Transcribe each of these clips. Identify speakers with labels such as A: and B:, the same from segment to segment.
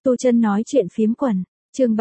A: Tu Chân nói chuyện phiếm quần, chương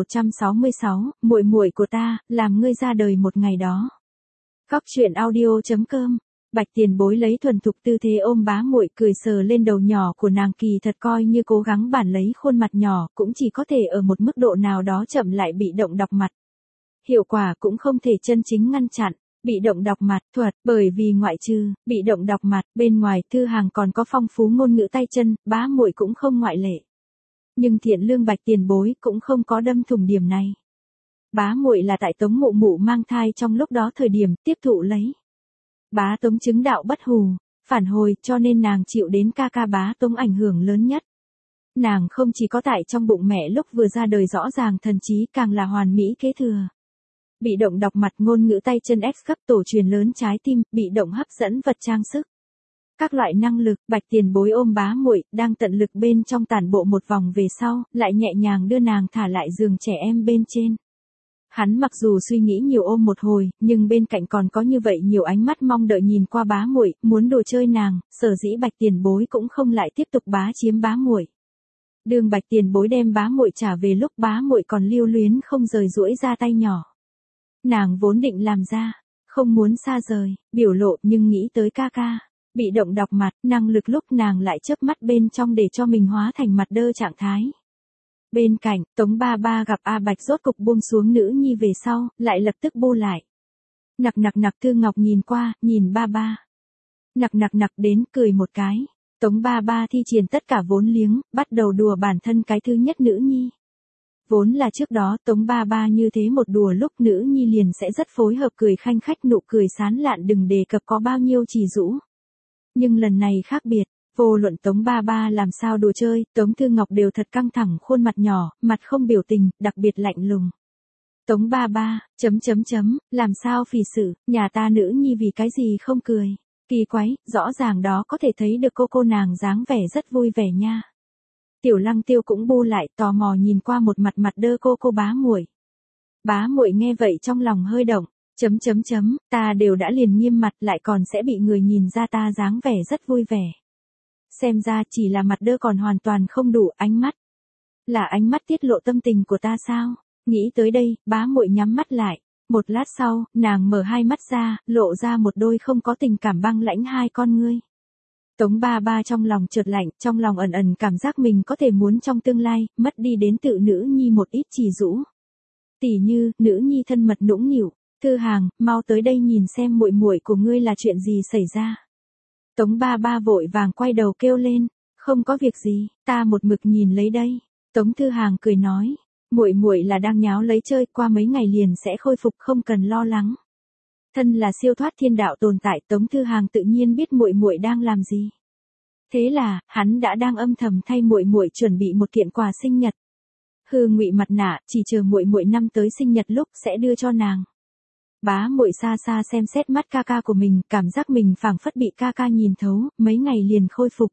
A: 3166, muội muội của ta, làm ngươi ra đời một ngày đó. Góc truyện audio.com. Bạch Tiền Bối lấy thuần thục tư thế ôm bá muội, cười sờ lên đầu nhỏ của nàng, kỳ thật coi như cố gắng bản lấy khuôn mặt nhỏ, cũng chỉ có thể ở một mức độ nào đó chậm lại bị động đọc mặt. Hiệu quả cũng không thể chân chính ngăn chặn bị động đọc mặt thuật, bởi vì ngoại trừ bị động đọc mặt, bên ngoài Thư Hàng còn có phong phú ngôn ngữ tay chân, bá muội cũng không ngoại lệ. Nhưng thiện lương Bạch Tiền Bối cũng không có đâm thủng điểm này. Bá muội là tại Tống Mụ Mụ mang thai trong lúc đó thời điểm tiếp thụ lấy. Bá Tống chứng đạo bất hủ, phản hồi, cho nên nàng chịu đến ca ca Bá Tống ảnh hưởng lớn nhất. Nàng không chỉ có tại trong bụng mẹ lúc vừa ra đời rõ ràng thần trí, càng là hoàn mỹ kế thừa. Bị động đọc mặt, ngôn ngữ tay chân, X cấp tổ truyền lớn trái tim, bị động hấp dẫn vật trang sức. Các loại năng lực, Bạch Tiền Bối ôm bá muội, đang tận lực bên trong tản bộ một vòng về sau, lại nhẹ nhàng đưa nàng thả lại giường trẻ em bên trên. Hắn mặc dù suy nghĩ nhiều ôm một hồi, nhưng bên cạnh còn có như vậy nhiều ánh mắt mong đợi nhìn qua bá muội, muốn đồ chơi nàng, sở dĩ Bạch Tiền Bối cũng không lại tiếp tục bá chiếm bá muội. Đường Bạch Tiền Bối đem bá muội trả về lúc bá muội còn lưu luyến không rời duỗi ra tay nhỏ. Nàng vốn định làm ra, không muốn xa rời, biểu lộ, nhưng nghĩ tới ca ca. Bị động đọc mặt, năng lực lúc nàng lại chớp mắt bên trong để cho mình hóa thành mặt đơ trạng thái. Bên cạnh, Tống Ba Ba gặp A Bạch rốt cục buông xuống nữ nhi về sau, lại lập tức bu lại. Nặc Thư Ngọc nhìn qua, nhìn ba ba. Nặc đến, cười một cái. Tống Ba Ba thi triển tất cả vốn liếng, bắt đầu đùa bản thân cái thứ nhất nữ nhi. Vốn là trước đó Tống Ba Ba như thế một đùa lúc nữ nhi liền sẽ rất phối hợp, cười khanh khách, nụ cười sán lạn đừng đề cập có bao nhiêu chỉ rũ. Nhưng lần này khác biệt, vô luận Tống Ba Ba làm sao đùa chơi, Tống Thư Ngọc đều thật căng thẳng khuôn mặt nhỏ, mặt không biểu tình, đặc biệt lạnh lùng. Tống Ba Ba, làm sao phì sự, nhà ta nữ nhi vì cái gì không cười, kỳ quái, rõ ràng đó có thể thấy được cô nàng dáng vẻ rất vui vẻ nha. Tiểu Lăng Tiêu cũng bu lại, tò mò nhìn qua một mặt đơ cô bá muội. Bá muội nghe vậy trong lòng hơi động. Ta đều đã liền nghiêm mặt lại còn sẽ bị người nhìn ra ta dáng vẻ rất vui vẻ. Xem ra chỉ là mặt đơ còn hoàn toàn không đủ, ánh mắt. Là ánh mắt tiết lộ tâm tình của ta sao? Nghĩ tới đây, bá muội nhắm mắt lại. Một lát sau, nàng mở hai mắt ra, lộ ra một đôi không có tình cảm băng lãnh hai con ngươi. Tống Ba Ba trong lòng chợt lạnh, trong lòng ẩn cảm giác mình có thể muốn trong tương lai, mất đi đến tự nữ nhi một ít chỉ rũ. Tỉ như, nữ nhi thân mật nũng nịu. Thư Hàng, mau tới đây nhìn xem muội muội của ngươi là chuyện gì xảy ra. Tống Ba Ba vội vàng quay đầu kêu lên, không có việc gì, ta một mực nhìn lấy đây. Tống Thư Hàng cười nói, muội muội là đang nháo lấy chơi, qua mấy ngày liền sẽ khôi phục, không cần lo lắng. Thân là siêu thoát thiên đạo tồn tại, Tống Thư Hàng tự nhiên biết muội muội đang làm gì. Thế là, hắn đã đang âm thầm thay muội muội chuẩn bị một kiện quà sinh nhật. Hư ngụy mặt nạ, chỉ chờ muội muội năm tới sinh nhật lúc sẽ đưa cho nàng. Bá muội xa xa xem xét mắt ca ca của mình, cảm giác mình phảng phất bị ca ca nhìn thấu, mấy ngày liền khôi phục.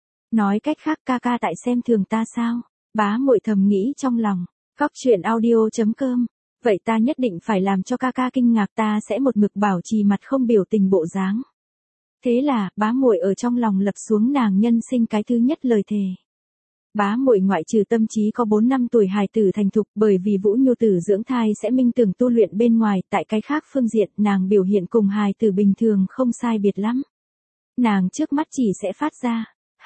A: Nói cách khác, ca ca tại xem thường ta sao? Bá muội thầm nghĩ trong lòng. Góc truyện audio.com. Vậy ta nhất định phải làm cho ca ca kinh ngạc, ta sẽ một mực bảo trì mặt không biểu tình bộ dáng. Thế là, bá muội ở trong lòng lập xuống nàng nhân sinh cái thứ nhất lời thề. Bá muội ngoại trừ tâm trí có 4 năm tuổi hài tử thành thục, bởi vì Vũ Nhu tử dưỡng thai sẽ minh tưởng tu luyện bên ngoài, tại cái khác phương diện, nàng biểu hiện cùng hài tử bình thường không sai biệt lắm. Nàng trước mắt chỉ sẽ phát ra,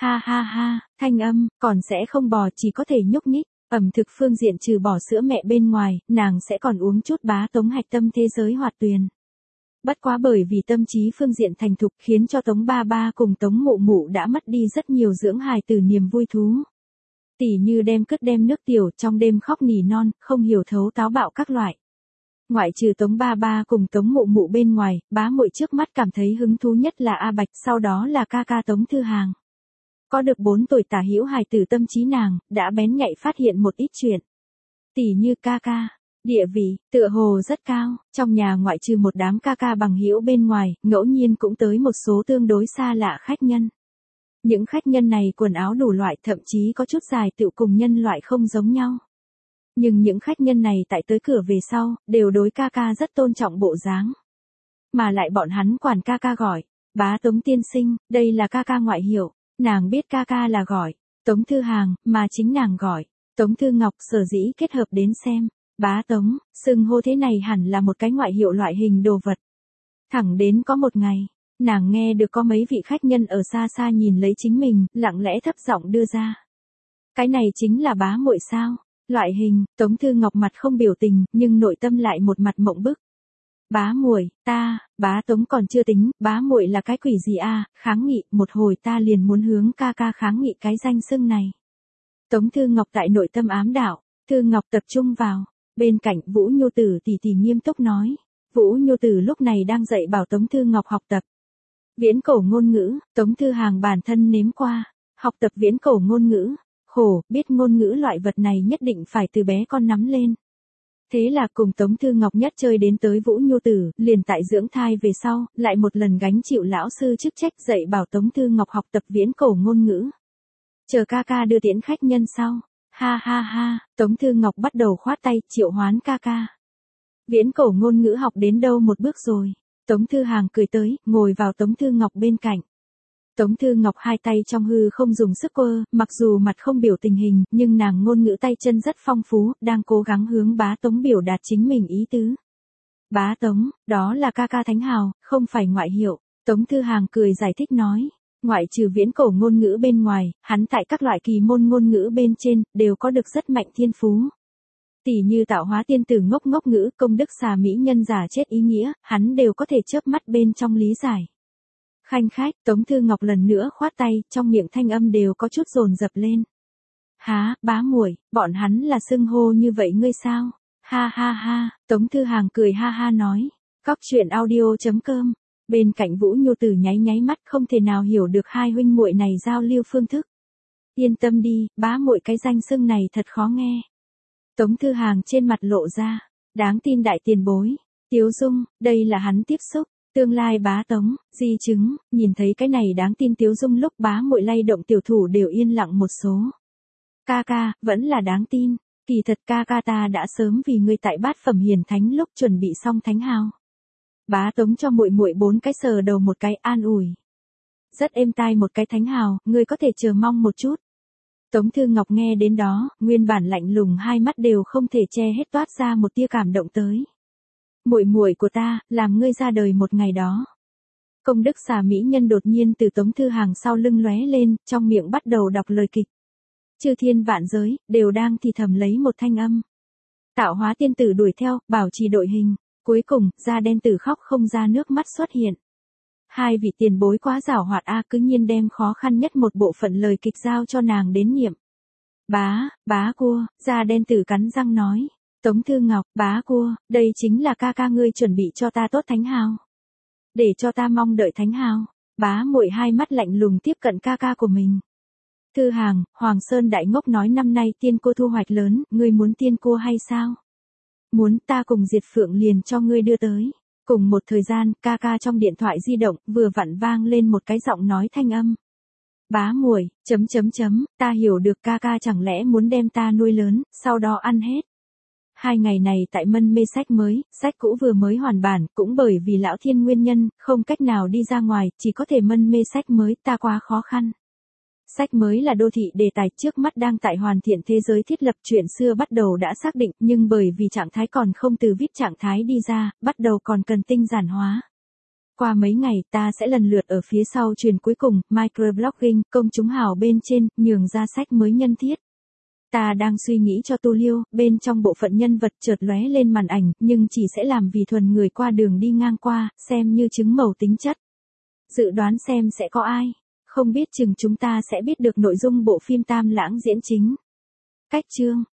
A: ha, thanh âm, còn sẽ không bò, chỉ có thể nhúc nhích. Ẩm thực phương diện trừ bỏ sữa mẹ bên ngoài, nàng sẽ còn uống chút Bá Tống hạch tâm thế giới hoạt tuyền. Bất quá bởi vì tâm trí phương diện thành thục khiến cho Tống Ba Ba cùng Tống Mụ Mụ đã mất đi rất nhiều dưỡng hài tử niềm vui thú. Tỉ như đem nước tiểu, trong đêm khóc nỉ non, không hiểu thấu táo bạo các loại. Ngoại trừ Tống Ba Ba cùng Tống Mụ Mụ bên ngoài, bá muội trước mắt cảm thấy hứng thú nhất là A Bạch, sau đó là ca ca Tống Thư Hàng. Có được 4 tuổi tả hữu hài tử tâm trí nàng, đã bén nhạy phát hiện một ít chuyện. Tỉ như ca ca, địa vị, tựa hồ rất cao, trong nhà ngoại trừ một đám ca ca bằng hữu bên ngoài, ngẫu nhiên cũng tới một số tương đối xa lạ khách nhân. Những khách nhân này quần áo đủ loại, thậm chí có chút dài tựu cùng nhân loại không giống nhau. Nhưng những khách nhân này tại tới cửa về sau, đều đối ca ca rất tôn trọng bộ dáng. Mà lại bọn hắn quản ca ca gọi, Bá Tống tiên sinh, đây là ca ca ngoại hiệu. Nàng biết ca ca là gọi Tống Thư Hàng, mà chính nàng gọi Tống Thư Ngọc sở dĩ kết hợp đến xem, bá Tống, xưng hô thế này hẳn là một cái ngoại hiệu loại hình đồ vật. Thẳng đến có một ngày, nàng nghe được có mấy vị khách nhân ở xa xa nhìn lấy chính mình, lặng lẽ thấp giọng đưa ra. Cái này chính là bá muội sao? Loại hình, Tống Thư Ngọc mặt không biểu tình, nhưng nội tâm lại một mặt mộng bức. Bá muội, bá Tống còn chưa tính, bá muội là cái quỷ gì a? Kháng nghị, một hồi ta liền muốn hướng ca ca kháng nghị cái danh xưng này. Tống Thư Ngọc tại nội tâm ám đạo, Thư Ngọc tập trung vào, bên cạnh Vũ Nhu Tử tỉ tỉ nghiêm túc nói. Vũ Nhu Tử lúc này đang dạy bảo Tống Thư Ngọc học tập. Viễn cổ ngôn ngữ, Tống Thư Hàng bản thân nếm qua, học tập viễn cổ ngôn ngữ, khổ, biết ngôn ngữ loại vật này nhất định phải từ bé con nắm lên. Thế là cùng Tống Thư Ngọc nhất chơi đến tới Vũ Nhu Tử, liền tại dưỡng thai về sau, lại một lần gánh chịu lão sư chức trách dạy bảo Tống Thư Ngọc học tập viễn cổ ngôn ngữ. Chờ ca ca đưa tiễn khách nhân sau. Ha ha ha, Tống Thư Ngọc bắt đầu khoát tay triệu hoán ca ca. Viễn cổ ngôn ngữ học đến đâu một bước rồi. Tống Thư Hàng cười tới, ngồi vào Tống Thư Ngọc bên cạnh. Tống Thư Ngọc hai tay trong hư không dùng sức quơ, mặc dù mặt không biểu tình hình, nhưng nàng ngôn ngữ tay chân rất phong phú, đang cố gắng hướng bá Tống biểu đạt chính mình ý tứ. Bá Tống, đó là ca ca thánh hào, không phải ngoại hiệu. Tống Thư Hàng cười giải thích nói. Ngoại trừ viễn cổ ngôn ngữ bên ngoài, hắn tại các loại kỳ môn ngôn ngữ bên trên, đều có được rất mạnh thiên phú. Tỷ như tạo hóa tiên tử ngốc ngốc ngữ, công đức xà mỹ nhân giả chết ý nghĩa, hắn đều có thể chớp mắt bên trong lý giải. Khanh khách, Tống Thư Ngọc lần nữa khoát tay, trong miệng thanh âm đều có chút dồn dập lên. Há, bá muội, bọn hắn là xưng hô như vậy ngươi sao? Ha ha ha, Tống Thư Hàng cười ha ha nói. Cóc truyện audio.com. Bên cạnh Vũ Nhu Tử nháy nháy mắt không thể nào hiểu được hai huynh muội này giao lưu phương thức. Yên tâm đi, bá muội cái danh xưng này thật khó nghe. Tống Thư Hàng trên mặt lộ ra, đáng tin đại tiền bối. Tiếu Dung, đây là hắn tiếp xúc, tương lai bá Tống, di chứng, nhìn thấy cái này đáng tin Tiếu Dung lúc bá muội lay động tiểu thủ đều yên lặng một số. Ca ca, vẫn là đáng tin, kỳ thật ca ca ta đã sớm vì ngươi tại bát phẩm hiền thánh lúc chuẩn bị xong thánh hào. Bá Tống cho muội muội 4 cái sờ đầu một cái an ủi. Rất êm tai một cái thánh hào, ngươi có thể chờ mong một chút. Tống Thư Ngọc nghe đến đó, nguyên bản lạnh lùng hai mắt đều không thể che hết toát ra một tia cảm động tới. Muội muội của ta, làm ngươi ra đời một ngày đó. Công đức xà mỹ nhân đột nhiên từ Tống Thư Hàng sau lưng lóe lên, trong miệng bắt đầu đọc lời kịch. Chư thiên vạn giới, đều đang thì thầm lấy một thanh âm. Tạo hóa tiên tử đuổi theo, bảo trì đội hình. Cuối cùng, da đen tử khóc không ra nước mắt xuất hiện. Hai vị tiền bối quá giảo hoạt cứ nhiên đem khó khăn nhất một bộ phận lời kịch giao cho nàng đến niệm. Bá cua, da đen tử cắn răng nói. Tống Thư Ngọc, bá cua, đây chính là ca ca ngươi chuẩn bị cho ta tốt thánh hào. Để cho ta mong đợi thánh hào. Bá muội hai mắt lạnh lùng tiếp cận ca ca của mình. Thư Hàng, Hoàng Sơn đại ngốc nói năm nay tiên cô thu hoạch lớn, ngươi muốn tiên cô hay sao? Muốn, ta cùng Diệt Phượng liền cho ngươi đưa tới. Cùng một thời gian, ca ca trong điện thoại di động, vừa vặn vang lên một cái giọng nói thanh âm. Bá muội, ta hiểu được ca ca chẳng lẽ muốn đem ta nuôi lớn, sau đó ăn hết. 2 ngày này tại mân mê sách mới, sách cũ vừa mới hoàn bản, cũng bởi vì lão thiên nguyên nhân, không cách nào đi ra ngoài, chỉ có thể mân mê sách mới, ta quá khó khăn. Sách mới là đô thị đề tài trước mắt đang tại hoàn thiện thế giới thiết lập chuyện xưa bắt đầu đã xác định, nhưng bởi vì trạng thái còn không từ viết trạng thái đi ra, bắt đầu còn cần tinh giản hóa. Qua mấy ngày ta sẽ lần lượt ở phía sau truyền cuối cùng, microblogging, công chúng hào bên trên, nhường ra sách mới nhân thiết. Ta đang suy nghĩ cho tu liêu, bên trong bộ phận nhân vật chợt lóe lên màn ảnh, nhưng chỉ sẽ làm vì thuần người qua đường đi ngang qua, xem như chứng màu tính chất. Dự đoán xem sẽ có ai. Không biết chừng chúng ta sẽ biết được nội dung bộ phim Tam Lãng diễn chính. Cách chương